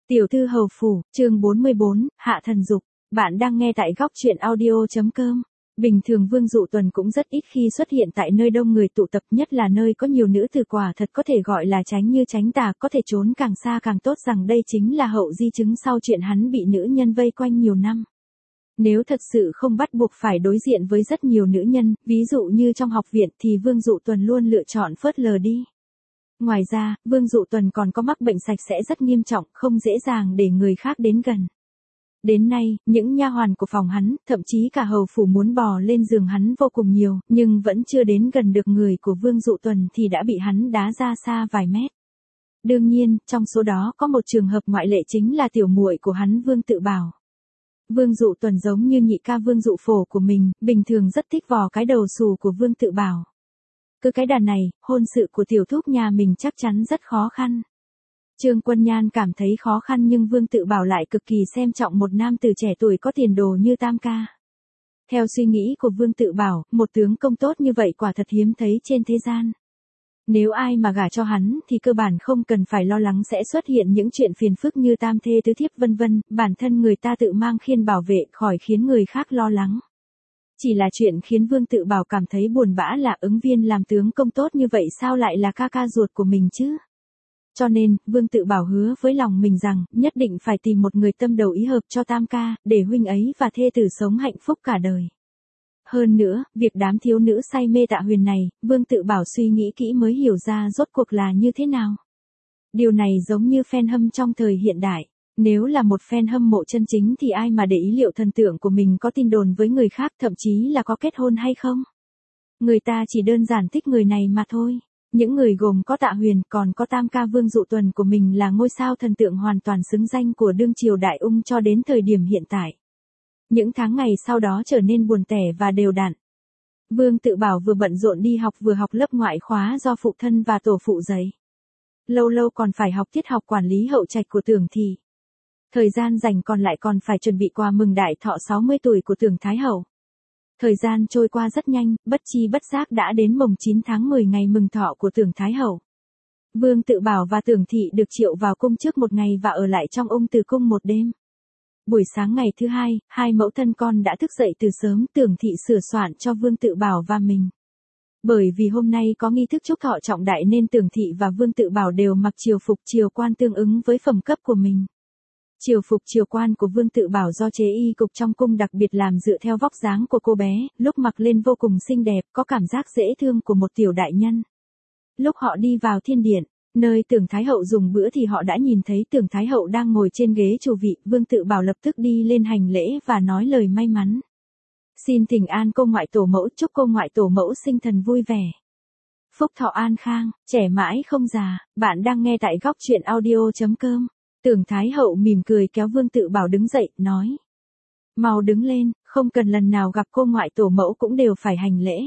Tiểu thư hầu phủ, chương 44, Hạ thần dục. Bạn đang nghe tại góc truyện audio.com. Bình thường Vương Dụ Tuần cũng rất ít khi xuất hiện tại nơi đông người tụ tập, nhất là nơi có nhiều nữ tử, quả thật có thể gọi là tránh như tránh tà, có thể trốn càng xa càng tốt, rằng đây chính là hậu di chứng sau chuyện hắn bị nữ nhân vây quanh nhiều năm. Nếu thật sự không bắt buộc phải đối diện với rất nhiều nữ nhân, ví dụ như trong học viện, thì Vương Dụ Tuần luôn lựa chọn phớt lờ đi. Ngoài ra, Vương Dụ Tuần còn có mắc bệnh sạch sẽ rất nghiêm trọng, không dễ dàng để người khác đến gần. Đến nay, những nha hoàn của phòng hắn, thậm chí cả hầu phủ muốn bò lên giường hắn vô cùng nhiều, nhưng vẫn chưa đến gần được người của Vương Dụ Tuần thì đã bị hắn đá ra xa vài mét. Đương nhiên, trong số đó có một trường hợp ngoại lệ, chính là tiểu muội của hắn Vương Tự Bảo. Vương Dụ Tuần giống như nhị ca Vương Dụ Phổ của mình, bình thường rất thích vò cái đầu xù của Vương Tự Bảo. Cứ cái đà này, hôn sự của tiểu thúc nhà mình chắc chắn rất khó khăn. Trương Quân Nhan cảm thấy khó khăn, nhưng Vương Tự Bảo lại cực kỳ xem trọng một nam tử trẻ tuổi có tiền đồ như Tam ca. Theo suy nghĩ của Vương Tự Bảo, một tướng công tốt như vậy quả thật hiếm thấy trên thế gian. Nếu ai mà gả cho hắn thì cơ bản không cần phải lo lắng sẽ xuất hiện những chuyện phiền phức như tam thê tứ thiếp vân vân, bản thân người ta tự mang khiên bảo vệ khỏi khiến người khác lo lắng. Chỉ là chuyện khiến Vương Tự Bảo cảm thấy buồn bã là ứng viên làm tướng công tốt như vậy sao lại là ca ca ruột của mình chứ? Cho nên, Vương Tự Bảo hứa với lòng mình rằng, nhất định phải tìm một người tâm đầu ý hợp cho Tam ca, để huynh ấy và thê tử sống hạnh phúc cả đời. Hơn nữa, việc đám thiếu nữ say mê Tạ Huyền này, Vương Tự Bảo suy nghĩ kỹ mới hiểu ra rốt cuộc là như thế nào. Điều này giống như fan hâm trong thời hiện đại. Nếu là một fan hâm mộ chân chính thì ai mà để ý liệu thần tượng của mình có tin đồn với người khác, thậm chí là có kết hôn hay không. Người ta chỉ đơn giản thích người này mà thôi. Những người gồm có Tạ Huyền, còn có Tam ca Vương Dụ Tuần của mình là ngôi sao thần tượng hoàn toàn xứng danh của đương triều Đại Ung cho đến thời điểm hiện tại. Những tháng ngày sau đó trở nên buồn tẻ và đều đặn. Vương Tự Bảo vừa bận rộn đi học vừa học lớp ngoại khóa do phụ thân và tổ phụ dạy. Lâu lâu còn phải học tiết học quản lý hậu trạch của Tưởng Thị. Thời gian rảnh còn lại còn phải chuẩn bị quà mừng đại thọ 60 tuổi của Tưởng Thái Hậu. Thời gian trôi qua rất nhanh, bất chi bất giác đã đến mồng 9 tháng 10 ngày mừng thọ của Tưởng Thái Hậu. Vương Tự Bảo và Tưởng Thị được triệu vào cung trước một ngày và ở lại trong Ung Từ Cung một đêm. Buổi sáng ngày thứ hai, hai mẫu thân con đã thức dậy từ sớm, Tưởng Thị sửa soạn cho Vương Tự Bảo và mình. Bởi vì hôm nay có nghi thức chúc thọ trọng đại nên Tưởng Thị và Vương Tự Bảo đều mặc triều phục triều quan tương ứng với phẩm cấp của mình. Triều phục triều quan của Vương Tự Bảo do chế y cục trong cung đặc biệt làm dựa theo vóc dáng của cô bé, lúc mặc lên vô cùng xinh đẹp, có cảm giác dễ thương của một tiểu đại nhân. Lúc họ đi vào thiên điện, nơi Tưởng Thái Hậu dùng bữa thì họ đã nhìn thấy Tưởng Thái Hậu đang ngồi trên ghế chủ vị. Vương Tự Bảo lập tức đi lên hành lễ và nói lời may mắn. Xin thỉnh an cô ngoại tổ mẫu, chúc cô ngoại tổ mẫu sinh thần vui vẻ. Phúc thọ an khang, trẻ mãi không già. Bạn đang nghe tại góc truyện audio.com. Tưởng Thái Hậu mỉm cười kéo Vương Tự Bảo đứng dậy, nói. Mau đứng lên, không cần lần nào gặp cô ngoại tổ mẫu cũng đều phải hành lễ.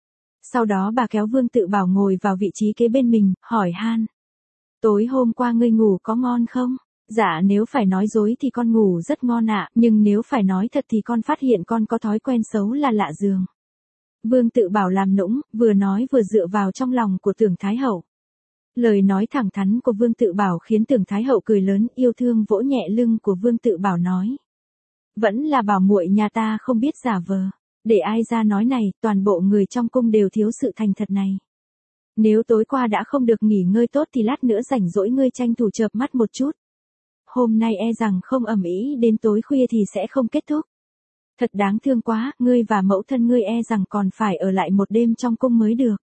Sau đó bà kéo Vương Tự Bảo ngồi vào vị trí kế bên mình, hỏi han. Tối hôm qua ngươi ngủ có ngon không? Dạ, nếu phải nói dối thì con ngủ rất ngon ạ, nhưng nếu phải nói thật thì con phát hiện con có thói quen xấu là lạ giường. Vương Tự Bảo làm nũng, vừa nói vừa dựa vào trong lòng của Tưởng Thái Hậu. Lời nói thẳng thắn của Vương Tự Bảo khiến Tưởng Thái Hậu cười lớn, yêu thương vỗ nhẹ lưng của Vương Tự Bảo nói. Vẫn là bảo muội nhà ta không biết giả vờ. Để ai ra nói này, toàn bộ người trong cung đều thiếu sự thành thật này. Nếu tối qua đã không được nghỉ ngơi tốt thì lát nữa rảnh rỗi ngươi tranh thủ chợp mắt một chút. Hôm nay e rằng không ầm ĩ đến tối khuya thì sẽ không kết thúc. Thật đáng thương quá, ngươi và mẫu thân ngươi e rằng còn phải ở lại một đêm trong cung mới được.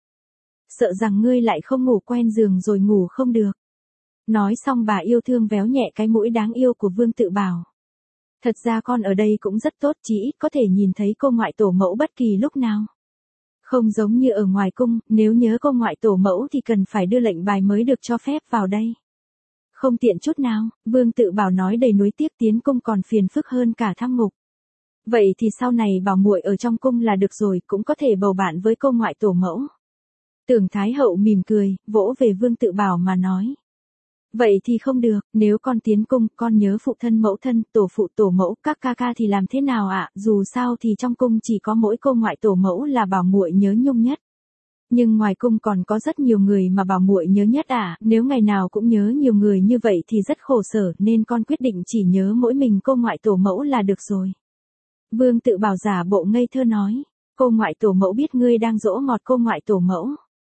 Sợ rằng ngươi lại không ngủ quen giường rồi ngủ không được. Nói xong bà yêu thương véo nhẹ cái mũi đáng yêu của Vương Tự Bảo. Thật ra con ở đây cũng rất tốt, chỉ ít có thể nhìn thấy cô ngoại tổ mẫu bất kỳ lúc nào. Không giống như ở ngoài cung, nếu nhớ cô ngoại tổ mẫu thì cần phải đưa lệnh bài mới được cho phép vào đây. Không tiện chút nào, Vương Tự Bảo nói đầy nuối tiếc, tiến cung còn phiền phức hơn cả thăm ngục. Vậy thì sau này bảo muội ở trong cung là được rồi, cũng có thể bầu bạn với cô ngoại tổ mẫu. Tưởng Thái Hậu mỉm cười, vỗ về Vương Tự Bảo mà nói. Vậy thì không được, nếu con tiến cung, con nhớ phụ thân mẫu thân, tổ phụ tổ mẫu, các ca ca thì làm thế nào ạ? Dù sao thì trong cung chỉ có mỗi cô ngoại tổ mẫu là bảo muội nhớ nhung nhất. Nhưng ngoài cung còn có rất nhiều người mà bảo muội nhớ nhất à, nếu ngày nào cũng nhớ nhiều người như vậy thì rất khổ sở, nên con quyết định chỉ nhớ mỗi mình cô ngoại tổ mẫu là được rồi. Vương Tự Bảo giả bộ ngây thơ nói, cô ngoại tổ mẫu biết ngươi đang dỗ ngọt cô ngoại tổ mẫu.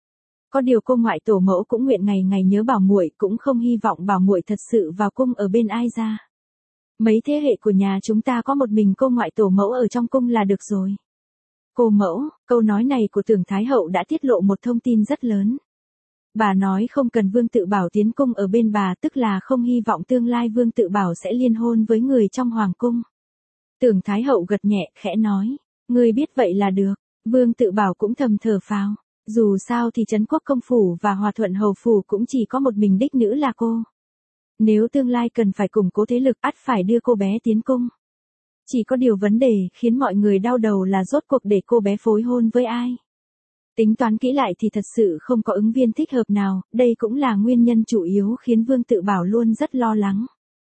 Có điều cô ngoại tổ mẫu cũng nguyện ngày ngày nhớ bảo muội, cũng không hy vọng bảo muội thật sự vào cung ở bên ai ra. Mấy thế hệ của nhà chúng ta có một mình cô ngoại tổ mẫu ở trong cung là được rồi. Cô mẫu, câu nói này của Tưởng Thái Hậu đã tiết lộ một thông tin rất lớn. Bà nói không cần Vương Tự Bảo tiến cung ở bên bà, tức là không hy vọng tương lai Vương Tự Bảo sẽ liên hôn với người trong hoàng cung. Tưởng Thái Hậu gật nhẹ, khẽ nói, ngươi biết vậy là được. Vương Tự Bảo cũng thầm thở phào. Dù sao thì Trấn Quốc công phủ và Hòa Thuận hầu phủ cũng chỉ có một mình đích nữ là cô. Nếu tương lai cần phải củng cố thế lực, ắt phải đưa cô bé tiến cung. Chỉ có điều vấn đề khiến mọi người đau đầu là rốt cuộc để cô bé phối hôn với ai. Tính toán kỹ lại thì thật sự không có ứng viên thích hợp nào, đây cũng là nguyên nhân chủ yếu khiến Vương Tự Bảo luôn rất lo lắng.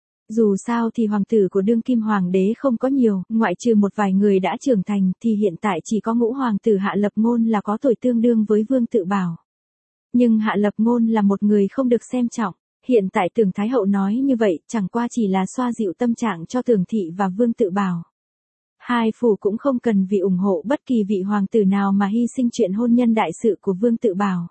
Dù sao thì hoàng tử của đương kim hoàng đế không có nhiều, ngoại trừ một vài người đã trưởng thành thì hiện tại chỉ có ngũ hoàng tử Hạ Lập Ngôn là có tuổi tương đương với Vương Tự Bảo. Nhưng Hạ Lập Ngôn là một người không được xem trọng. Hiện tại Tưởng Thái Hậu nói như vậy chẳng qua chỉ là xoa dịu tâm trạng cho Tưởng Thị và Vương Tự Bảo. Hai phủ cũng không cần vì ủng hộ bất kỳ vị hoàng tử nào mà hy sinh chuyện hôn nhân đại sự của Vương Tự Bảo.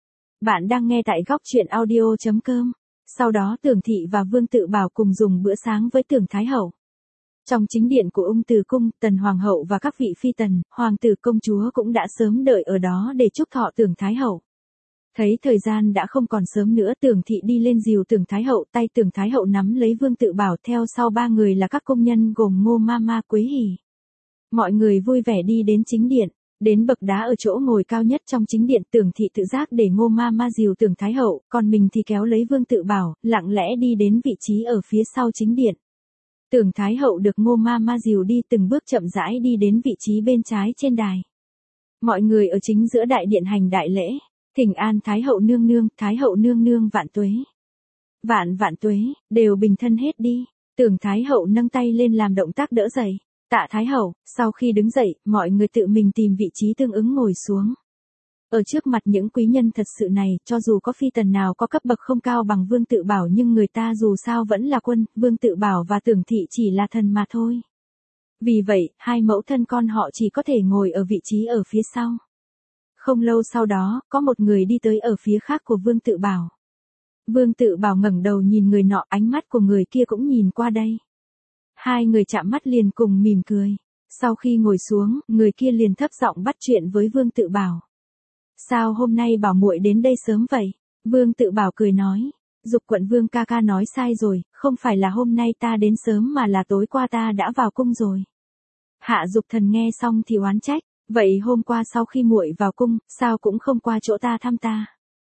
Bạn đang nghe tại góc truyện audio.com. Sau đó Tưởng Thị và Vương Tự Bảo cùng dùng bữa sáng với Tưởng Thái Hậu. Trong chính điện của Ung Từ Cung, Tần Hoàng hậu và các vị phi tần, hoàng tử công chúa cũng đã sớm đợi ở đó để chúc thọ Tưởng Thái Hậu. Thấy thời gian đã không còn sớm nữa, Tưởng Thị đi lên dìu Tưởng Thái Hậu, tay Tưởng Thái Hậu nắm lấy Vương Tự Bảo, theo sau ba người là các công nhân gồm Ngô Mama, Quế Hỉ. Mọi người vui vẻ đi đến chính điện, đến bậc đá ở chỗ ngồi cao nhất trong chính điện, Tưởng Thị tự giác để Ngô Mama dìu Tưởng Thái Hậu, còn mình thì kéo lấy Vương Tự Bảo, lặng lẽ đi đến vị trí ở phía sau chính điện. Tưởng Thái Hậu được Ngô Mama dìu đi từng bước chậm rãi đi đến vị trí bên trái trên đài. Mọi người ở chính giữa đại điện hành đại lễ. Thỉnh an Thái Hậu nương nương, Thái Hậu nương nương vạn tuế. Vạn vạn tuế, đều bình thân hết đi. Tưởng Thái Hậu nâng tay lên làm động tác đỡ dậy. Tạ Thái Hậu, sau khi đứng dậy, mọi người tự mình tìm vị trí tương ứng ngồi xuống. Ở trước mặt những quý nhân thật sự này, cho dù có phi tần nào có cấp bậc không cao bằng Vương Tự Bảo nhưng người ta dù sao vẫn là quân, Vương Tự Bảo và Tưởng Thị chỉ là thần mà thôi. Vì vậy, hai mẫu thân con họ chỉ có thể ngồi ở vị trí ở phía sau. Không lâu sau đó, có một người đi tới ở phía khác của Vương Tự Bảo. Vương Tự Bảo ngẩng đầu nhìn người nọ, ánh mắt của người kia cũng nhìn qua đây. Hai người chạm mắt liền cùng mỉm cười. Sau khi ngồi xuống, người kia liền thấp giọng bắt chuyện với Vương Tự Bảo. Sao hôm nay bảo muội đến đây sớm vậy? Vương Tự Bảo cười nói. Dục quận Vương ca ca nói sai rồi, không phải là hôm nay ta đến sớm mà là tối qua ta đã vào cung rồi. Hạ Dục Thần nghe xong thì oán trách. Vậy hôm qua sau khi muội vào cung, sao cũng không qua chỗ ta thăm ta?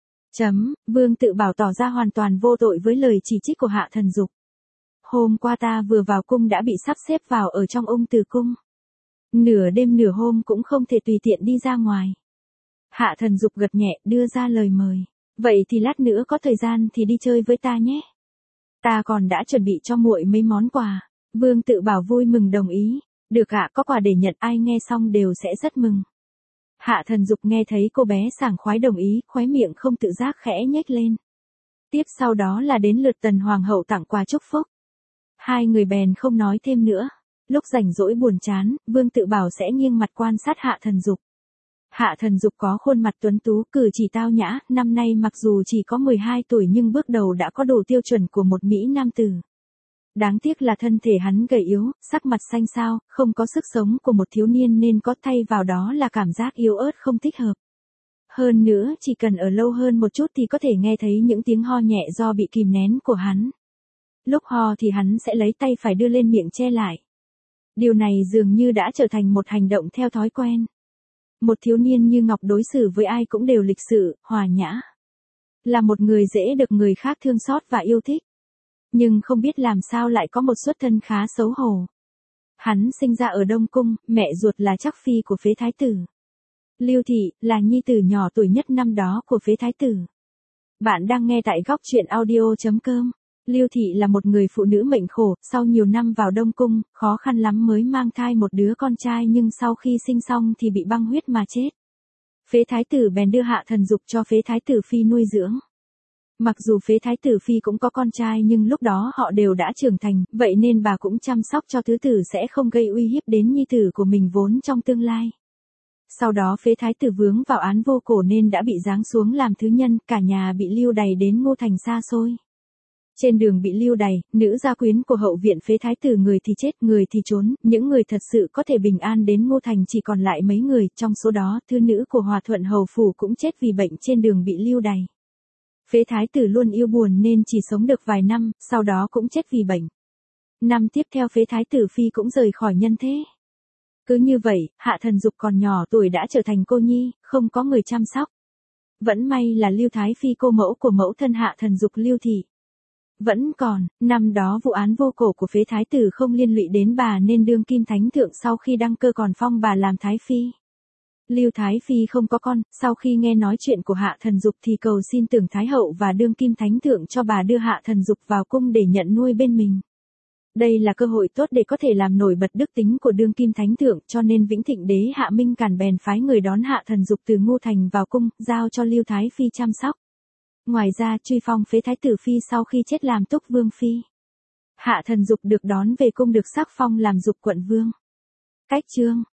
Vương Tự Bảo tỏ ra hoàn toàn vô tội với lời chỉ trích của Hạ Thần Dục. Hôm qua ta vừa vào cung đã bị sắp xếp vào ở trong Ung Từ Cung. Nửa đêm nửa hôm cũng không thể tùy tiện đi ra ngoài. Hạ Thần Dục gật nhẹ, đưa ra lời mời. Vậy thì lát nữa có thời gian thì đi chơi với ta nhé. Ta còn đã chuẩn bị cho muội mấy món quà. Vương Tự Bảo vui mừng đồng ý. Được ạ, có quà để nhận, ai nghe xong đều sẽ rất mừng. Hạ Thần Dục nghe thấy cô bé sảng khoái đồng ý, khóe miệng không tự giác khẽ nhếch lên. Tiếp sau đó là đến lượt Tần Hoàng hậu tặng quà chúc phúc. Hai người bèn không nói thêm nữa. Lúc rảnh rỗi buồn chán, Vương Tự Bảo sẽ nghiêng mặt quan sát Hạ Thần Dục. Hạ Thần Dục có khuôn mặt tuấn tú, cử chỉ tao nhã, năm nay mặc dù chỉ có 12 tuổi nhưng bước đầu đã có đủ tiêu chuẩn của một mỹ nam tử. Đáng tiếc là thân thể hắn gầy yếu, sắc mặt xanh xao, không có sức sống của một thiếu niên nên có thay vào đó là cảm giác yếu ớt không thích hợp. Hơn nữa, chỉ cần ở lâu hơn một chút thì có thể nghe thấy những tiếng ho nhẹ do bị kìm nén của hắn. Lúc ho thì hắn sẽ lấy tay phải đưa lên miệng che lại. Điều này dường như đã trở thành một hành động theo thói quen. Một thiếu niên như Ngọc đối xử với ai cũng đều lịch sự, hòa nhã. Là một người dễ được người khác thương xót và yêu thích. Nhưng không biết làm sao lại có một xuất thân khá xấu hổ. Hắn sinh ra ở Đông Cung, mẹ ruột là Trắc Phi của phế thái tử. Lưu Thị, là nhi tử nhỏ tuổi nhất năm đó của phế thái tử. Bạn đang nghe tại góc truyện audio.com. Lưu Thị là một người phụ nữ mệnh khổ, sau nhiều năm vào Đông Cung, khó khăn lắm mới mang thai một đứa con trai nhưng sau khi sinh xong thì bị băng huyết mà chết. Phế thái tử bèn đưa Hạ Thần Dục cho phế thái tử phi nuôi dưỡng. Mặc dù phế thái tử phi cũng có con trai nhưng lúc đó họ đều đã trưởng thành, vậy nên bà cũng chăm sóc cho tứ tử sẽ không gây uy hiếp đến nhi tử của mình vốn trong tương lai. Sau đó phế thái tử vướng vào án vô cổ nên đã bị giáng xuống làm thứ nhân, cả nhà bị lưu đày đến Ngô Thành xa xôi. Trên đường bị lưu đày, nữ gia quyến của hậu viện phế thái tử người thì chết, người thì trốn, những người thật sự có thể bình an đến Ngô Thành chỉ còn lại mấy người, trong số đó thư nữ của Hòa Thuận Hầu Phủ cũng chết vì bệnh trên đường bị lưu đày. Phế thái tử luôn yêu buồn nên chỉ sống được vài năm, sau đó cũng chết vì bệnh. Năm tiếp theo phế thái tử phi cũng rời khỏi nhân thế. Cứ như vậy, Hạ Thần Dục còn nhỏ tuổi đã trở thành cô nhi, không có người chăm sóc. Vẫn may là Lưu Thái Phi cô mẫu của mẫu thân Hạ Thần Dục Lưu Thị vẫn còn, năm đó vụ án vô cổ của phế thái tử không liên lụy đến bà nên đương kim thánh thượng sau khi đăng cơ còn phong bà làm thái phi. Lưu Thái Phi không có con, sau khi nghe nói chuyện của Hạ Thần Dục thì cầu xin Tưởng Thái Hậu và đương kim thánh thượng cho bà đưa Hạ Thần Dục vào cung để nhận nuôi bên mình. Đây là cơ hội tốt để có thể làm nổi bật đức tính của đương kim thánh thượng, cho nên Vĩnh Thịnh đế Hạ Minh Càn bèn phái người đón Hạ Thần Dục từ Ngô Thành vào cung, giao cho Lưu Thái Phi chăm sóc. Ngoài ra truy phong phế thái tử phi sau khi chết làm Túc Vương phi. Hạ Thần Dục được đón về cung được sắc phong làm Dục quận vương. Cách chương